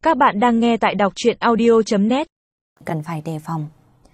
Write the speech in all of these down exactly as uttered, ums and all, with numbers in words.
Các bạn đang nghe tại đọc truyện audio chấm net. Cần phải đề phòng.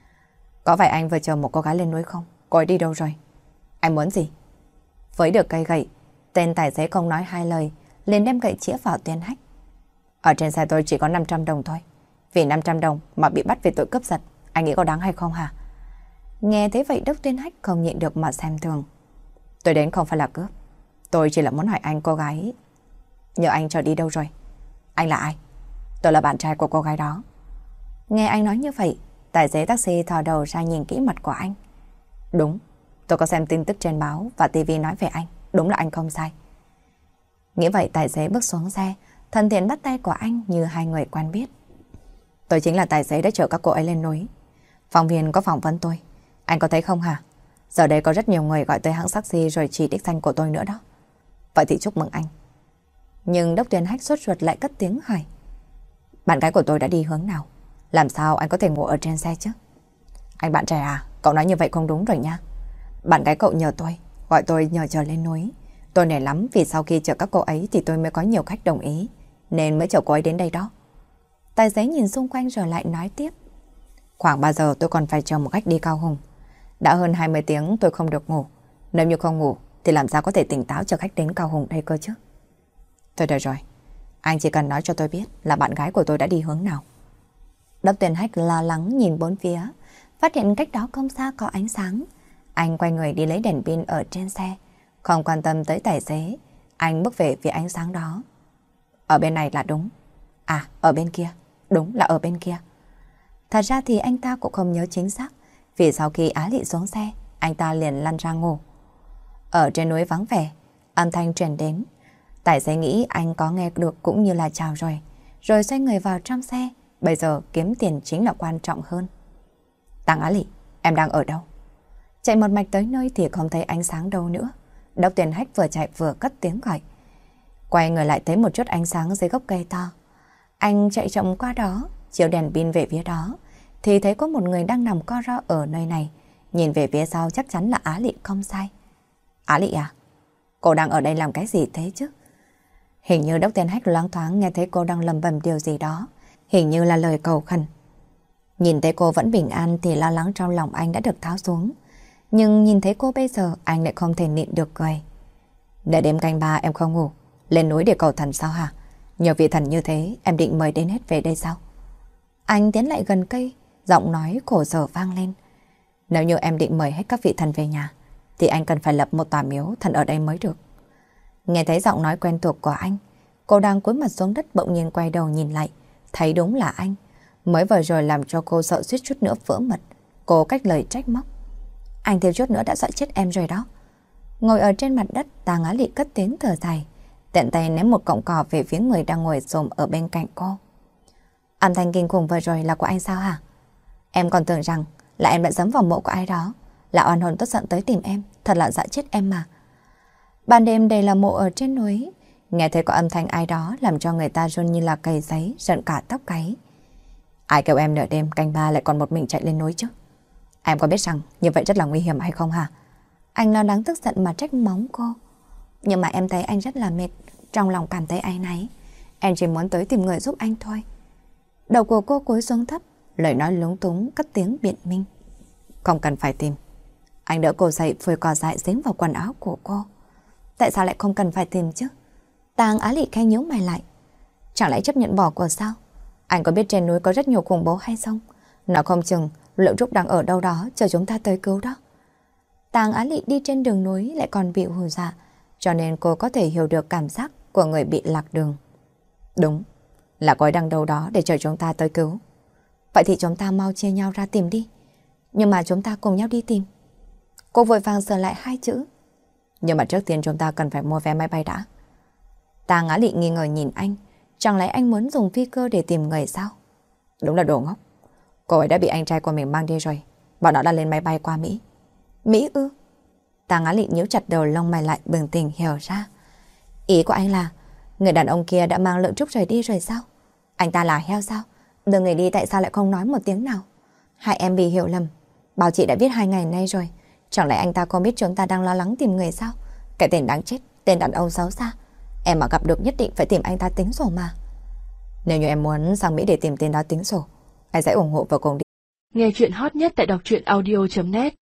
Có phải anh vừa chờ một cô gái lên núi không? Cô ấy đi đâu rồi? Anh muốn gì? Với được cây gậy, tên tài xế không nói hai lời, liền đem gậy chĩa vào Tuyên Hách. Ở trên xe tôi chỉ có năm trăm đồng thôi. Vì năm trăm đồng mà bị bắt vì tội cướp giật, anh nghĩ có đáng hay không hả? Nghe thế vậy Đốc Tuyên Hách không nhịn được mà xem thường. Tôi đến không phải là cướp. Tôi chỉ là muốn hỏi anh cô gái nhờ anh chờ đi đâu rồi? Anh là ai? Tôi là bạn trai của cô gái đó. Nghe anh nói như vậy, tài xế taxi thò đầu ra nhìn kỹ mặt của anh. Đúng, tôi có xem tin tức trên báo và tivi nói về anh. Đúng là anh không sai. Nghĩ vậy tài xế bước xuống xe, thân thiện bắt tay của anh như hai người quen biết. Tôi chính là tài xế đã chở các cô ấy lên núi. Phóng viên có phỏng vấn tôi. Anh có thấy không hả? Giờ đây có rất nhiều người gọi tới hãng taxi rồi chỉ đích danh của tôi nữa đó. Vậy thì chúc mừng anh. Nhưng Đốc Tuyên Hách sốt ruột lại cất tiếng hỏi. Bạn gái của tôi đã đi hướng nào? Làm sao anh có thể ngồi ở trên xe chứ? Anh bạn trẻ à, cậu nói như vậy không đúng rồi nha. Bạn gái cậu nhờ tôi, gọi tôi nhờ chờ lên núi. Tôi nể lắm vì sau khi chở các cô ấy thì tôi mới có nhiều khách đồng ý, nên mới chở cô ấy đến đây đó. Tài xế nhìn xung quanh rồi lại nói tiếp. Khoảng ba giờ tôi còn phải chờ một khách đi Cao Hùng. Đã hơn hai mươi tiếng tôi không được ngủ. Nếu như không ngủ thì làm sao có thể tỉnh táo chờ khách đến Cao Hùng đây cơ chứ? Thôi được rồi, anh chỉ cần nói cho tôi biết là bạn gái của tôi đã đi hướng nào. Đốc Tuyên Hách lo lắng nhìn bốn phía, phát hiện cách đó không xa có ánh sáng. Anh quay người đi lấy đèn pin ở trên xe, không quan tâm tới tài xế. Anh bước về phía ánh sáng đó. Ở bên này là đúng. À, ở bên kia. Đúng là ở bên kia. Thật ra thì anh ta cũng không nhớ chính xác, vì sau khi Á Lị xuống xe, anh ta liền lăn ra ngủ. Ở trên núi vắng vẻ, âm thanh truyền đến. Tài xế nghĩ anh có nghe được cũng như là chào rồi, rồi xoay người vào trong xe. Bây giờ kiếm tiền chính là quan trọng hơn. Tăng Á Lị, em đang ở đâu? Chạy một mạch tới nơi thì không thấy ánh sáng đâu nữa. Đốc Tuyên Hách vừa chạy vừa cất tiếng gọi. Quay người lại thấy một chút ánh sáng dưới gốc cây to. Anh chạy chậm qua đó, chiếu đèn pin về phía đó, thì thấy có một người đang nằm co ro ở nơi này. Nhìn về phía sau chắc chắn là Á Lị không sai. Á Lị à? Cô đang ở đây làm cái gì thế chứ? Hình như Đốc Tuyên Hách loáng thoáng nghe thấy cô đang lầm bầm điều gì đó. Hình như là lời cầu khẩn. Nhìn thấy cô vẫn bình an thì lo lắng trong lòng anh đã được tháo xuống. Nhưng nhìn thấy cô bây giờ anh lại không thể nhịn được cười. Để đêm canh ba em không ngủ, lên núi để cầu thần sao hả? Nhiều vị thần như thế em định mời đến hết về đây sao? Anh tiến lại gần cây, giọng nói khổ sở vang lên. Nếu như em định mời hết các vị thần về nhà thì anh cần phải lập một tòa miếu thần ở đây mới được. Nghe thấy giọng nói quen thuộc của anh, cô đang cúi mặt xuống đất bỗng nhiên quay đầu nhìn lại, thấy đúng là anh. Mới vừa rồi làm cho cô sợ suýt chút nữa vỡ mật. Cô cách lời trách móc. Anh thiếu chút nữa đã dọa chết em rồi đó. Ngồi ở trên mặt đất, Tàng Á Lị cất tiếng thở dài, tiện tay ném một cọng cỏ về phía người đang ngồi xổm ở bên cạnh cô. Âm thanh kinh khủng vừa rồi là của anh sao hả? Em còn tưởng rằng là em đã dẫm vào mộ của ai đó, là oan hồn tức giận tới tìm em, thật là dọa chết em mà. Ban đêm đây là mộ ở trên núi, nghe thấy có âm thanh ai đó làm cho người ta run như là cầy giấy, giận cả tóc gáy. Ai kêu em nửa đêm canh ba lại còn một mình chạy lên núi chứ? Em có biết rằng như vậy rất là nguy hiểm hay không hả? Anh lo lắng tức giận mà trách móng cô. Nhưng mà em thấy anh rất là mệt, trong lòng cảm thấy áy náy. Em chỉ muốn tới tìm người giúp anh thôi. Đầu của cô cúi xuống thấp, lời nói lúng túng cất tiếng biện minh. Không cần phải tìm. Anh đỡ cô dậy, phơi cỏ dại dính vào quần áo của cô. Tại sao lại không cần phải tìm chứ? Tàng Á Lị khẽ nhíu mày lại. Chẳng lẽ chấp nhận bỏ cuộc sao? Anh có biết trên núi có rất nhiều khủng bố hay không? Nó không chừng Lượng Trúc đang ở đâu đó chờ chúng ta tới cứu đó. Tàng Á Lị đi trên đường núi lại còn bị hù dọa, cho nên cô có thể hiểu được cảm giác của người bị lạc đường. Đúng, là cô ấy đang đâu đó để chờ chúng ta tới cứu. Vậy thì chúng ta mau chia nhau ra tìm đi. Nhưng mà chúng ta cùng nhau đi tìm. Cô vội vàng sửa lại hai chữ. Nhưng mà trước tiên chúng ta cần phải mua vé máy bay đã. Tàng Á Lị nghi ngờ nhìn anh. Chẳng lẽ anh muốn dùng phi cơ để tìm người sao? Đúng là đồ ngốc. Cô ấy đã bị anh trai của mình mang đi rồi. Bọn nó đã lên máy bay qua Mỹ. Mỹ ư? Tàng Á Lị nhíu chặt đầu lông mày lại bừng tỉnh hiểu ra. Ý của anh là người đàn ông kia đã mang Lượng Trúc rời đi rồi sao? Anh ta là heo sao? Đưa người đi tại sao lại không nói một tiếng nào? Hai em bị hiểu lầm. Báo chị đã viết hai ngày nay rồi. Chẳng lẽ anh ta không biết chúng ta đang lo lắng tìm người sao? Cái tên đáng chết, tên đàn ông xấu xa. Em mà gặp được nhất định phải tìm anh ta tính sổ mà. Nếu như em muốn sang Mỹ để tìm tên đó tính sổ, anh sẽ ủng hộ và cùng đi. Nghe chuyện hot nhất tại đọc truyện audio chấm net